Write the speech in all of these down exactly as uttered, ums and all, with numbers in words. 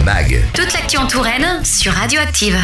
Mag. Toute l'actu en Touraine sur Radioactive.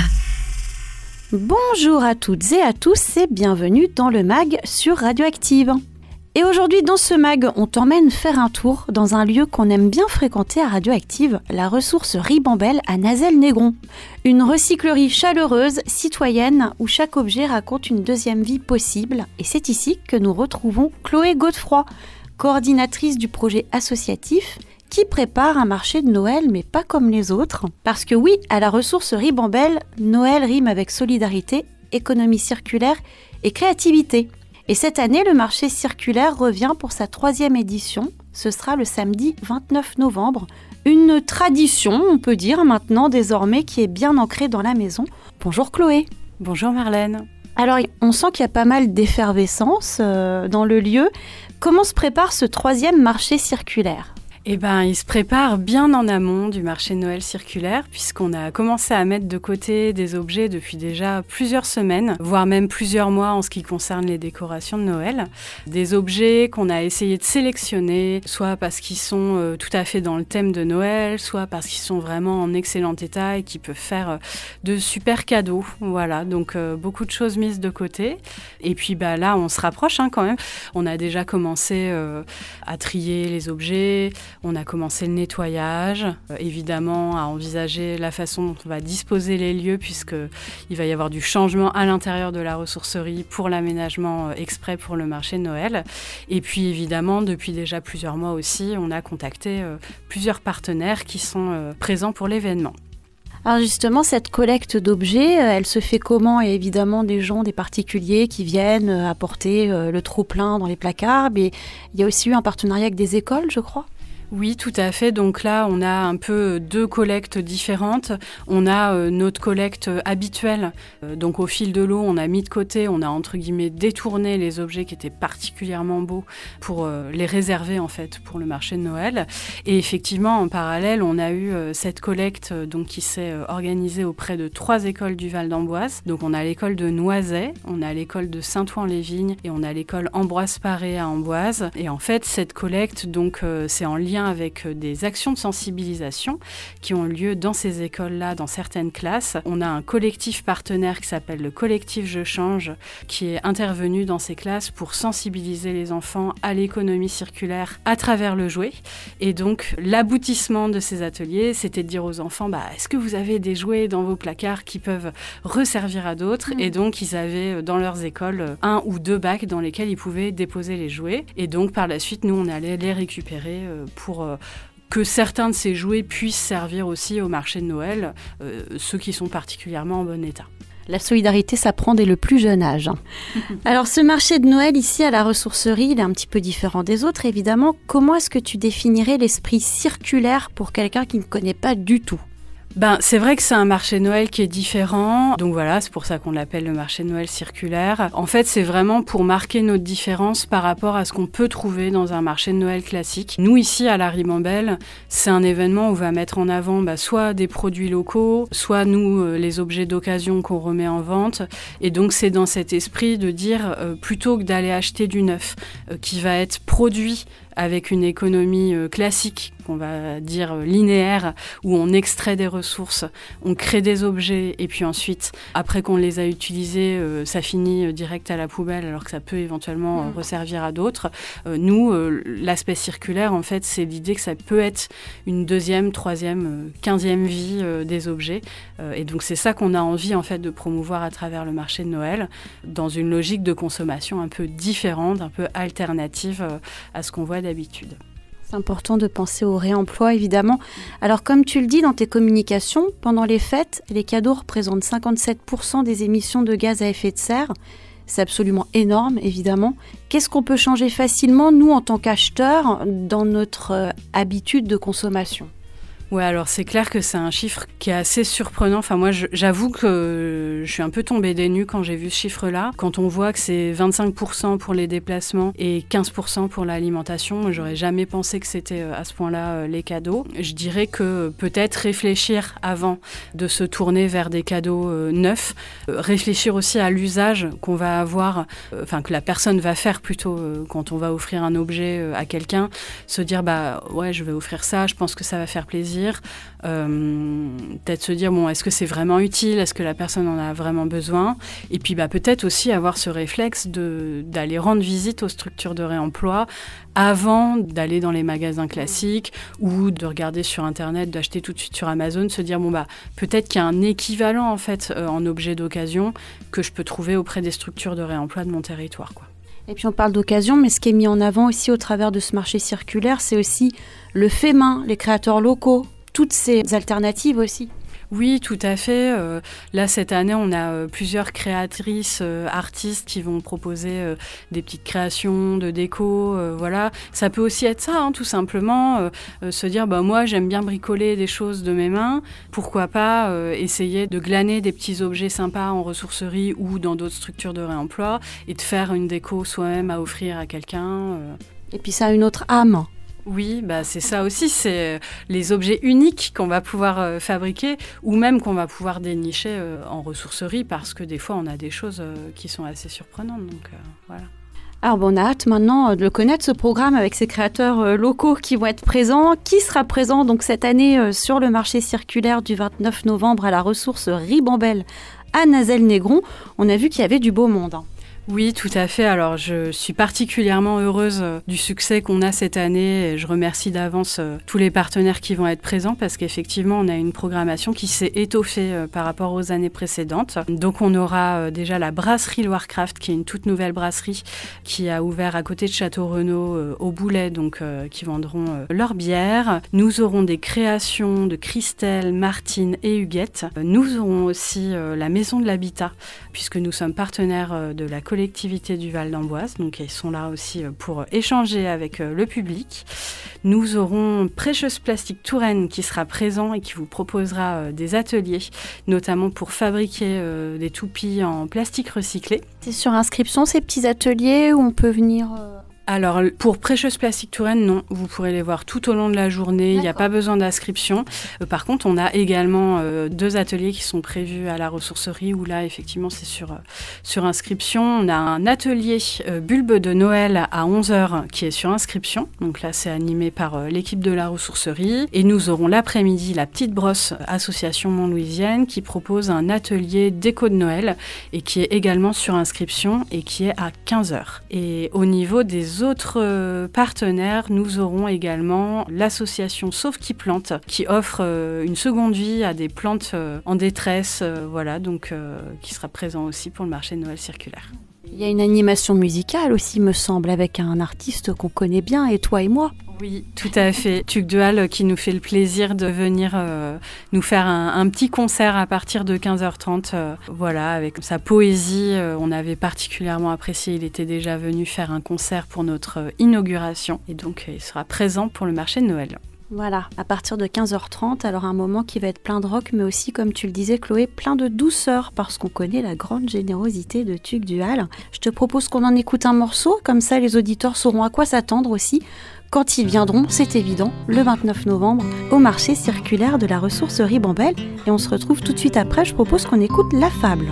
Bonjour à toutes et à tous et bienvenue dans le Mag sur Radioactive. Et aujourd'hui dans ce Mag, on t'emmène faire un tour dans un lieu qu'on aime bien fréquenter à Radioactive, la ressource Ribambelle à Nazelles-Négron. Une recyclerie chaleureuse, citoyenne, où chaque objet raconte une deuxième vie possible. Et c'est ici que nous retrouvons Chloé Godefroy, coordinatrice du projet associatif, qui prépare un marché de Noël, mais pas comme les autres. Parce que oui, à la ressource Ribambelle, Noël rime avec solidarité, économie circulaire et créativité. Et cette année, le marché circulaire revient pour sa troisième édition. Ce sera le samedi vingt-neuf novembre. Une tradition, on peut dire maintenant désormais, qui est bien ancrée dans la maison. Bonjour Chloé. Bonjour Marlène. Alors, on sent qu'il y a pas mal d'effervescence euh, dans le lieu. Comment se prépare ce troisième marché circulaire ? Eh ben, il se prépare bien en amont du marché de Noël circulaire, puisqu'on a commencé à mettre de côté des objets depuis déjà plusieurs semaines, voire même plusieurs mois en ce qui concerne les décorations de Noël. Des objets qu'on a essayé de sélectionner, soit parce qu'ils sont euh, tout à fait dans le thème de Noël, soit parce qu'ils sont vraiment en excellent état et qui peuvent faire euh, de super cadeaux. Voilà, donc euh, beaucoup de choses mises de côté. Et puis bah, là, on se rapproche hein, quand même. On a déjà commencé euh, à trier les objets. On a commencé le nettoyage, euh, évidemment à envisager la façon dont on va disposer les lieux puisqu'il va y avoir du changement à l'intérieur de la ressourcerie pour l'aménagement euh, exprès pour le marché de Noël. Et puis évidemment, depuis déjà plusieurs mois aussi, on a contacté euh, plusieurs partenaires qui sont euh, présents pour l'événement. Alors justement, cette collecte d'objets, elle se fait comment ? Et évidemment, des gens, des particuliers qui viennent apporter le trop-plein dans les placards. Mais il y a aussi eu un partenariat avec des écoles, je crois ? Oui, tout à fait. Donc là, on a un peu deux collectes différentes. On a euh, notre collecte habituelle. Euh, donc au fil de l'eau, on a mis de côté, on a entre guillemets détourné les objets qui étaient particulièrement beaux pour euh, les réserver en fait pour le marché de Noël. Et effectivement, en parallèle, on a eu euh, cette collecte euh, donc qui s'est euh, organisée auprès de trois écoles du Val d'Amboise. Donc on a l'école de Noisey, on a l'école de Saint-Ouen-les-Vignes et on a l'école Ambroise Paré à Amboise. Et en fait, cette collecte, donc euh, c'est en lien avec des actions de sensibilisation qui ont lieu dans ces écoles-là, dans certaines classes. On a un collectif partenaire qui s'appelle le collectif Je Change, qui est intervenu dans ces classes pour sensibiliser les enfants à l'économie circulaire à travers le jouet. Et donc, l'aboutissement de ces ateliers, c'était de dire aux enfants, bah, est-ce que vous avez des jouets dans vos placards qui peuvent resservir à d'autres ? Mmh. Et donc, ils avaient dans leurs écoles un ou deux bacs dans lesquels ils pouvaient déposer les jouets. Et donc, par la suite, nous, on allait les récupérer pour Pour, euh, que certains de ces jouets puissent servir aussi au marché de Noël, euh, ceux qui sont particulièrement en bon état. La solidarité s'apprend dès le plus jeune âge. Alors ce marché de Noël ici à la ressourcerie, il est un petit peu différent des autres évidemment. Comment est-ce que tu définirais l'esprit circulaire pour quelqu'un qui ne connaît pas du tout ? Ben, c'est vrai que c'est un marché de Noël qui est différent. Donc voilà, c'est pour ça qu'on l'appelle le marché de Noël circulaire. En fait, c'est vraiment pour marquer notre différence par rapport à ce qu'on peut trouver dans un marché de Noël classique. Nous, ici, à la Ribambelle, c'est un événement où on va mettre en avant bah, soit des produits locaux, soit nous, euh, les objets d'occasion qu'on remet en vente. Et donc, c'est dans cet esprit de dire, euh, plutôt que d'aller acheter du neuf, euh, qui va être produit avec une économie euh, classique, qu'on va dire euh, linéaire, où on extrait des ressources, on crée des objets, et puis ensuite, après qu'on les a utilisés, euh, ça finit euh, direct à la poubelle, alors que ça peut éventuellement euh, resservir à d'autres. Euh, nous, euh, l'aspect circulaire, en fait, c'est l'idée que ça peut être une deuxième, troisième, euh, quinzième vie euh, des objets. Euh, et donc, c'est ça qu'on a envie, en fait, de promouvoir à travers le marché de Noël, dans une logique de consommation un peu différente, un peu alternative euh, à ce qu'on voit d'habitude. C'est important de penser au réemploi, évidemment. Alors, comme tu le dis dans tes communications, pendant les fêtes, les cadeaux représentent cinquante-sept pour cent des émissions de gaz à effet de serre. C'est absolument énorme, évidemment. Qu'est-ce qu'on peut changer facilement, nous, en tant qu'acheteurs, dans notre euh, habitude de consommation ? Ouais, alors c'est clair que c'est un chiffre qui est assez surprenant. Enfin, moi, je, j'avoue que je suis un peu tombée des nues quand j'ai vu ce chiffre-là. Quand on voit que c'est vingt-cinq pour cent pour les déplacements et quinze pour cent pour l'alimentation, j'aurais jamais pensé que c'était à ce point-là les cadeaux. Je dirais que peut-être réfléchir avant de se tourner vers des cadeaux euh, neufs, euh, réfléchir aussi à l'usage qu'on va avoir, euh, enfin que la personne va faire plutôt euh, quand on va offrir un objet euh, à quelqu'un, se dire bah ouais, je vais offrir ça, je pense que ça va faire plaisir. choisir, euh, peut-être se dire, bon, est-ce que c'est vraiment utile ? Est-ce que la personne en a vraiment besoin ? Et puis bah, peut-être aussi avoir ce réflexe de, d'aller rendre visite aux structures de réemploi avant d'aller dans les magasins classiques ou de regarder sur Internet, d'acheter tout de suite sur Amazon, se dire, bon, bah, peut-être qu'il y a un équivalent en fait euh, en objet d'occasion que je peux trouver auprès des structures de réemploi de mon territoire, quoi. Et puis on parle d'occasion, mais ce qui est mis en avant aussi au travers de ce marché circulaire, c'est aussi le fait main, les créateurs locaux, toutes ces alternatives aussi. Oui, tout à fait. Euh, là, cette année, on a euh, plusieurs créatrices, euh, artistes qui vont proposer euh, des petites créations de déco. Euh, voilà, ça peut aussi être ça, hein, tout simplement, euh, euh, se dire, bah moi, j'aime bien bricoler des choses de mes mains. Pourquoi pas euh, essayer de glaner des petits objets sympas en ressourcerie ou dans d'autres structures de réemploi et de faire une déco soi-même à offrir à quelqu'un. Euh. Et puis ça a une autre âme. Oui, bah c'est ça aussi, c'est les objets uniques qu'on va pouvoir euh, fabriquer ou même qu'on va pouvoir dénicher euh, en ressourcerie parce que des fois on a des choses euh, qui sont assez surprenantes, donc euh, voilà. Alors bon, on a hâte maintenant de le connaître, ce programme avec ces créateurs euh, locaux qui vont être présents. Qui sera présent donc cette année euh, sur le marché circulaire du vingt-neuf novembre à la ressource Ribambelle à Nazelles-Négron ? On a vu qu'il y avait du beau monde, hein. Oui, tout à fait. Alors, je suis particulièrement heureuse du succès qu'on a cette année et je remercie d'avance tous les partenaires qui vont être présents parce qu'effectivement, on a une programmation qui s'est étoffée par rapport aux années précédentes. Donc, on aura déjà la brasserie Loirecraft, qui est une toute nouvelle brasserie qui a ouvert à côté de Château-Renaud au Boulet, donc qui vendront leur bière. Nous aurons des créations de Christelle, Martine et Huguette. Nous aurons aussi la Maison de l'Habitat, puisque nous sommes partenaires de la collectivité du Val d'Amboise, donc ils sont là aussi pour échanger avec le public. Nous aurons Précieuse Plastique Touraine qui sera présent et qui vous proposera des ateliers, notamment pour fabriquer des toupies en plastique recyclé. C'est sur inscription ces petits ateliers où on peut venir... Euh... Alors, pour Précieuse Plastique Touraine, non. Vous pourrez les voir tout au long de la journée. Il n'y a pas besoin d'inscription. Euh, par contre, on a également euh, deux ateliers qui sont prévus à la ressourcerie où là, effectivement, c'est sur, euh, sur inscription. On a un atelier euh, bulbe de Noël à onze heures qui est sur inscription. Donc là, c'est animé par euh, l'équipe de la ressourcerie. Et nous aurons l'après-midi la Petite Brosse Association Montlouisienne qui propose un atelier déco de Noël et qui est également sur inscription et qui est à quinze heures. Et au niveau des autres partenaires, nous aurons également l'association Sauve qui plante, qui offre une seconde vie à des plantes en détresse, voilà, donc euh, qui sera présent aussi pour le marché de Noël circulaire. Il y a une animation musicale aussi, me semble, avec un artiste qu'on connaît bien, et toi et moi. Oui, tout à fait. Tuc de Halle qui nous fait le plaisir de venir euh, nous faire un, un petit concert à partir de quinze heures trente. Euh, voilà, avec sa poésie, euh, on avait particulièrement apprécié. Il était déjà venu faire un concert pour notre euh, inauguration et donc euh, il sera présent pour le marché de Noël. Voilà, à partir de quinze heures trente, alors un moment qui va être plein de rock, mais aussi, comme tu le disais Chloé, plein de douceur, parce qu'on connaît la grande générosité de Tuc du Halle. Je te propose qu'on en écoute un morceau, comme ça les auditeurs sauront à quoi s'attendre aussi, quand ils viendront, c'est évident, le vingt-neuf novembre, au marché circulaire de la ressource Ribambelle. Et on se retrouve tout de suite après, je propose qu'on écoute La Fable.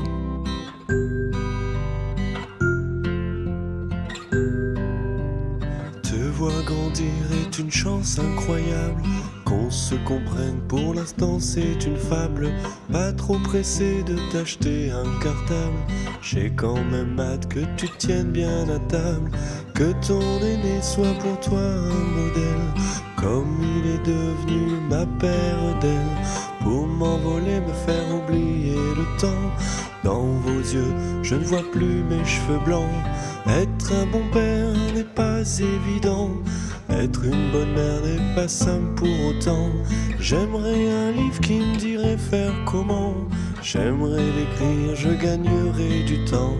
Voir grandir est une chance incroyable. Qu'on se comprenne pour l'instant c'est une fable. Pas trop pressé de t'acheter un cartable. J'ai quand même hâte que tu tiennes bien à table. Que ton aîné soit pour toi un modèle. Comme il est devenu ma paire d'ailes. Pour m'envoler, me faire oublier le temps. Dans vos yeux, je ne vois plus mes cheveux blancs. Être un bon père n'est pas évident. Être une bonne mère n'est pas simple pour autant. J'aimerais un livre qui me dirait faire comment. J'aimerais l'écrire, je gagnerais du temps.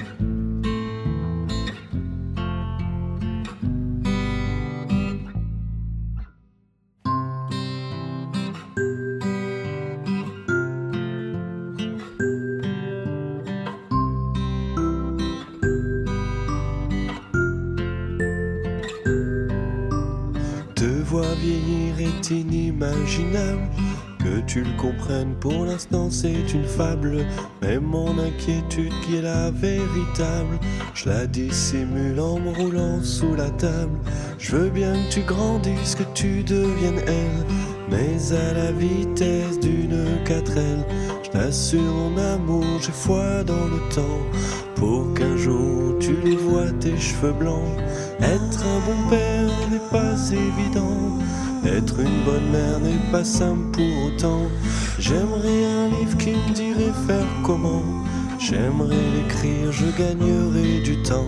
Vieillir est inimaginable. Que tu le comprennes, pour l'instant c'est une fable. Mais mon inquiétude qui est la véritable, je la dissimule en me roulant sous la table. Je veux bien que tu grandisses, que tu deviennes elle. Mais mais à la vitesse d'une quatre L. Je t'assure mon amour, j'ai foi dans le temps, pour qu'un jour tu les vois tes cheveux blancs. Être un bon père n'est pas évident, être une bonne mère n'est pas simple pour autant. J'aimerais un livre qui me dirait faire comment, j'aimerais l'écrire, je gagnerais du temps.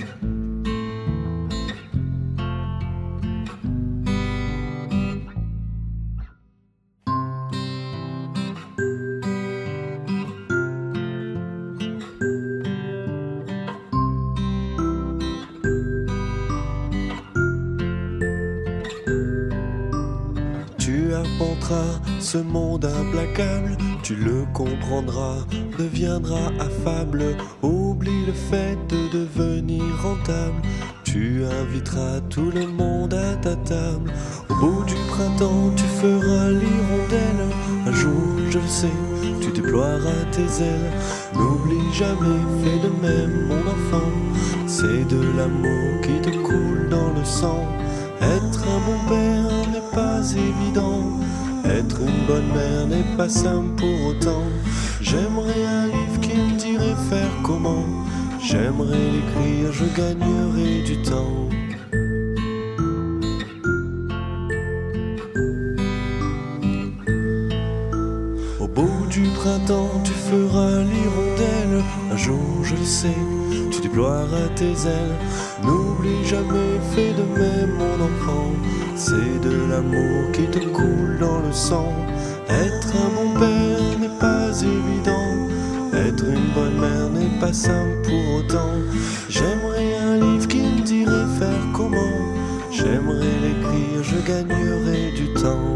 Tu arpenteras ce monde implacable, tu le comprendras, deviendras affable. Oublie le fait de devenir rentable, tu inviteras tout le monde à ta table. Au bout du printemps, tu feras l'hirondelle. Un jour, je le sais, tu déploieras tes ailes. N'oublie jamais, fais de même, mon enfant. C'est de l'amour qui te coule dans le sang. Être un bon père n'est pas évident, être une bonne mère n'est pas simple pour autant. J'aimerais un livre qui me dirait faire comment, j'aimerais l'écrire, je gagnerais du temps. Au bout du printemps, tu feras l'hirondelle. Un jour, je le sais, tu déploieras tes ailes. N'oublie jamais, fais de même, mon enfant. C'est de l'amour qui te coule dans le sang. Être un bon père n'est pas évident, être une bonne mère n'est pas simple pour autant. J'aimerais un livre qui me dirait faire comment, j'aimerais l'écrire, je gagnerais du temps.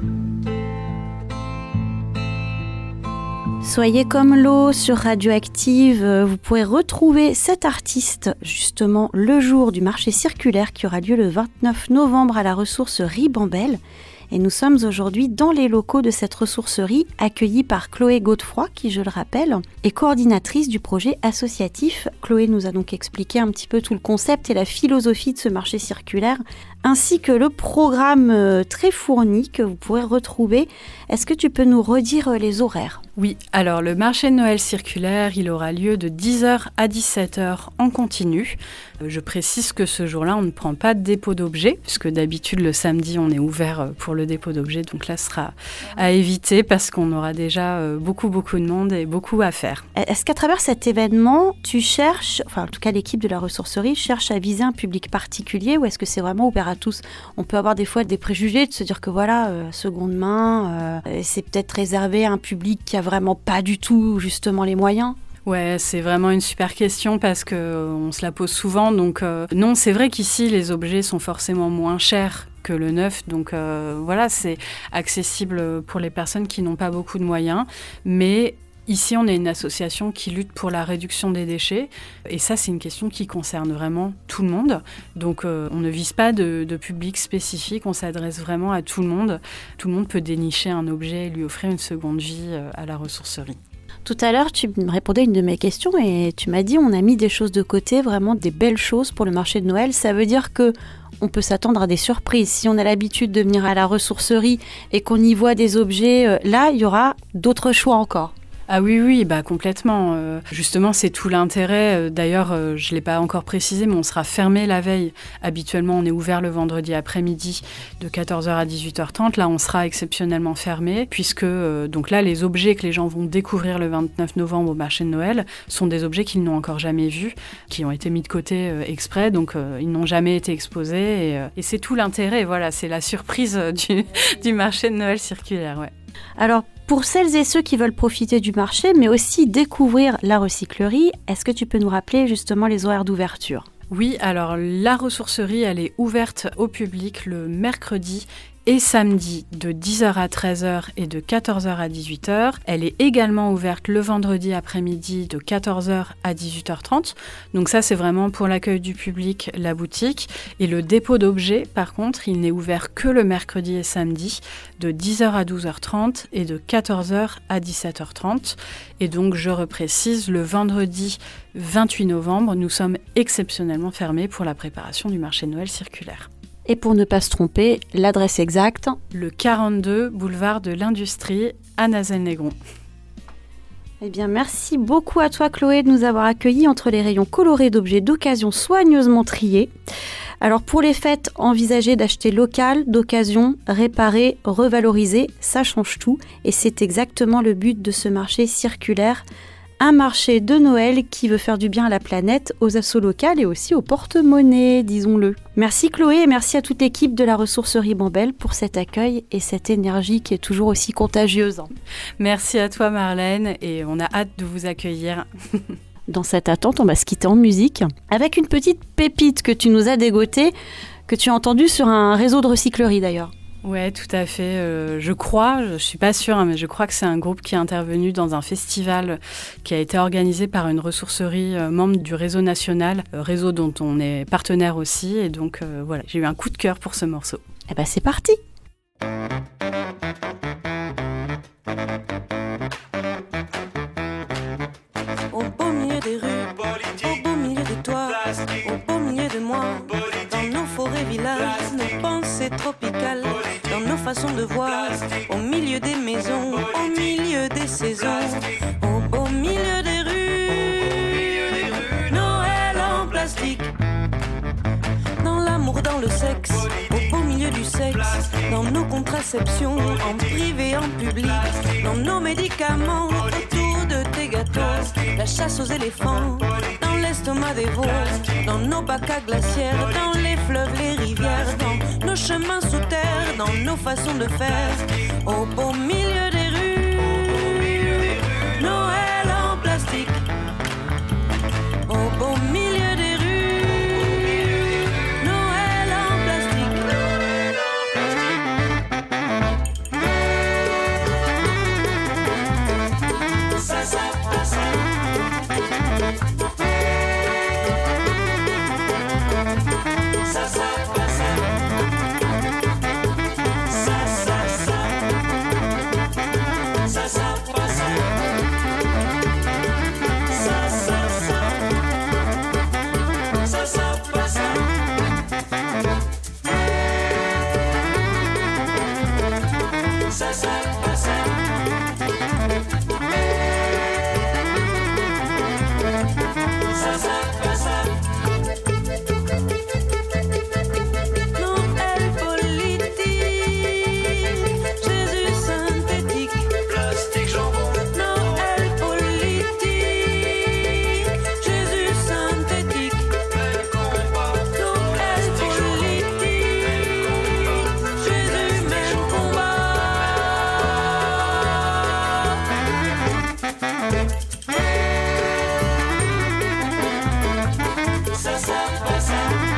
Soyez comme l'eau sur Radioactive. Vous pourrez retrouver cet artiste justement le jour du marché circulaire qui aura lieu le vingt-neuf novembre à la ressourcerie Ribambelle. Et nous sommes aujourd'hui dans les locaux de cette ressourcerie, accueillis par Chloé Godefroy, qui, je le rappelle, est coordinatrice du projet associatif. Chloé nous a donc expliqué un petit peu tout le concept et la philosophie de ce marché circulaire, ainsi que le programme très fourni que vous pourrez retrouver. Est-ce que tu peux nous redire les horaires ? Oui, alors le marché de Noël circulaire, il aura lieu de dix heures à dix-sept heures en continu. Je précise que ce jour-là, on ne prend pas de dépôt d'objets, puisque d'habitude, le samedi, on est ouvert pour le dépôt d'objets. Donc là, ce sera à éviter parce qu'on aura déjà beaucoup, beaucoup de monde et beaucoup à faire. Est-ce qu'à travers cet événement, tu cherches, enfin en tout cas l'équipe de la ressourcerie, cherche à viser un public particulier ou est-ce que c'est vraiment ouvert à tous ? On peut avoir des fois des préjugés, de se dire que voilà, euh, seconde main, euh, c'est peut-être réservé à un public qui a vraiment pas du tout justement les moyens. Ouais, c'est vraiment une super question parce que euh, on se la pose souvent. Donc euh, non, c'est vrai qu'ici les objets sont forcément moins chers que le neuf. Donc euh, voilà, c'est accessible pour les personnes qui n'ont pas beaucoup de moyens. Mais ici, on est une association qui lutte pour la réduction des déchets. Et ça, c'est une question qui concerne vraiment tout le monde. Donc euh, on ne vise pas de, de public spécifique. On s'adresse vraiment à tout le monde. Tout le monde peut dénicher un objet et lui offrir une seconde vie euh, à la ressourcerie. Tout à l'heure, tu me répondais à une de mes questions et tu m'as dit on a mis des choses de côté, vraiment des belles choses pour le marché de Noël. Ça veut dire que on peut s'attendre à des surprises. Si on a l'habitude de venir à la ressourcerie et qu'on y voit des objets, là, il y aura d'autres choix encore. Ah oui, oui, bah complètement. Euh, justement, c'est tout l'intérêt. D'ailleurs, euh, je ne l'ai pas encore précisé, mais on sera fermé la veille. Habituellement, on est ouvert le vendredi après-midi de quatorze heures à dix-huit heures trente. Là, on sera exceptionnellement fermé, puisque euh, donc là, les objets que les gens vont découvrir le vingt-neuf novembre au marché de Noël sont des objets qu'ils n'ont encore jamais vus, qui ont été mis de côté euh, exprès, donc euh, ils n'ont jamais été exposés. Et, euh, et c'est tout l'intérêt, voilà, c'est la surprise du, du marché de Noël circulaire, ouais. Alors, pour celles et ceux qui veulent profiter du marché, mais aussi découvrir la recyclerie, est-ce que tu peux nous rappeler justement les horaires d'ouverture ? Oui, alors la ressourcerie, elle est ouverte au public le mercredi et samedi de dix heures à treize heures et de quatorze heures à dix-huit heures. Elle est également ouverte le vendredi après-midi de quatorze heures à dix-huit heures trente. Donc ça, c'est vraiment pour l'accueil du public, la boutique. Et le dépôt d'objets, par contre, il n'est ouvert que le mercredi et samedi de dix heures à douze heures trente et de quatorze heures à dix-sept heures trente. Et donc, je reprécise, le vendredi vingt-huit novembre, nous sommes exceptionnellement fermés pour la préparation du marché de Noël circulaire. Et pour ne pas se tromper, l'adresse exacte, le quarante-deux boulevard de l'Industrie à Nazelles-Négron. Eh bien, merci beaucoup à toi, Chloé, de nous avoir accueillis entre les rayons colorés d'objets d'occasion soigneusement triés. Alors, pour les fêtes, envisagez d'acheter local, d'occasion, réparé, revalorisé, ça change tout. Et c'est exactement le but de ce marché circulaire. Un marché de Noël qui veut faire du bien à la planète, aux assos locales et aussi aux porte-monnaies, disons-le. Merci Chloé et merci à toute l'équipe de la ressource Ribambelle pour cet accueil et cette énergie qui est toujours aussi contagieuse. Merci à toi Marlène et on a hâte de vous accueillir. Dans cette attente, on va se quitter en musique avec une petite pépite que tu nous as dégotée, que tu as entendue sur un réseau de recyclerie d'ailleurs. Ouais, tout à fait. Euh, je crois, je suis pas sûre, hein, mais je crois que c'est un groupe qui est intervenu dans un festival qui a été organisé par une ressourcerie euh, membre du réseau national, euh, réseau dont on est partenaire aussi. Et donc euh, voilà, j'ai eu un coup de cœur pour ce morceau. Eh ben c'est parti. Au beau milieu des rues, au beau milieu de toi, au beau milieu de moi, dans nos forêts villages, nos pensées tropicales, dans nos façons de voir, au milieu des maisons, au milieu des saisons, au beau milieu des rues, Noël en plastique, dans l'amour, dans le sexe, au beau milieu du sexe, dans nos contraceptions, en privé, en public, dans nos médicaments, autour de tes gâteaux, la chasse aux éléphants, dans l'estomac des veaux, dans nos bacs à glacières, dans les fleuves, les rivières, dans nos chemins sous terre, dans nos façons de faire, au beau milieu des rues, Noël en plastique, au beau milieu des rues, Noël en plastique. Ça, ça, ça, ça. Ça, ça, ça. Ça, ça, ça. Ça, ça, ça. Ça, ça, ça. Ça, ça, ça. Ça, ça, ça. Noël politique, Jésus synthétique, plastique jambon. Noël politique, Jésus synthétique, même combat. Noël politique, Jésus même combat. Ça, ça, ça.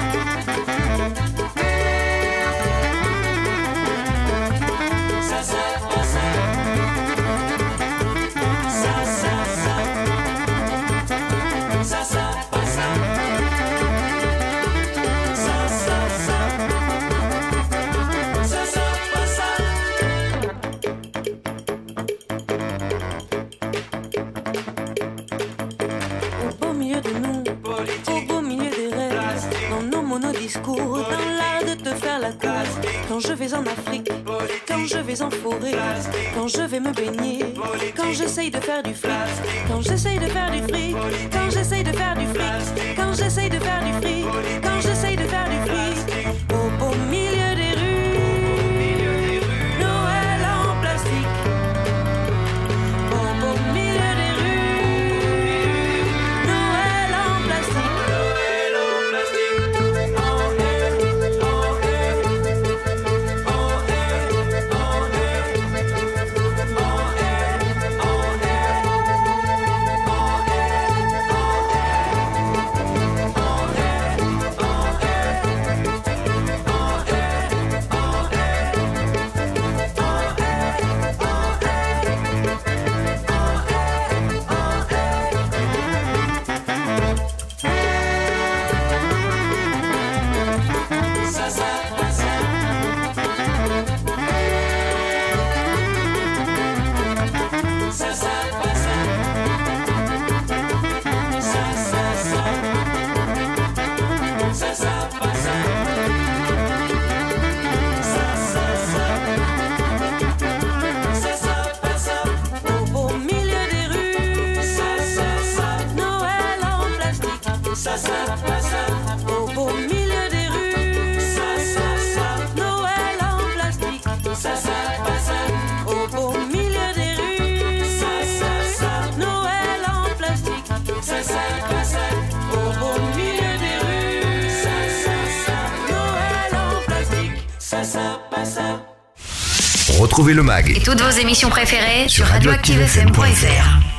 Ça, ça, ça. Ça, ça, ça. Ça, ça, ça. Ça, ça, ça. Ça, ça, au beau milieu de nous, au beau milieu des rêves, dans nos monodiscours, dans l'art de te faire la cour. Quand je vais en Afrique, quand je vais en forêt, quand je vais me baigner, quand j'essaye de faire du fric, quand j'essaye de faire du fric, quand j'essaye de faire du fric, quand j'essaye de faire du fric, quand j'essaye de faire du fric, au beau milieu des rues, Noël en plastique, au beau milieu des rues, Noël en plastique, Noël en plastique, en air, en air, en air, en air, en air, en air, en air, en air, en air. Au beau milieu des rues, Noël en plastique. Au beau milieu des rues, Noël en plastique. Au beau milieu des rues, Noël en plastique. Retrouvez le mag Et toutes vos émissions préférées sur radioactive f m point f r.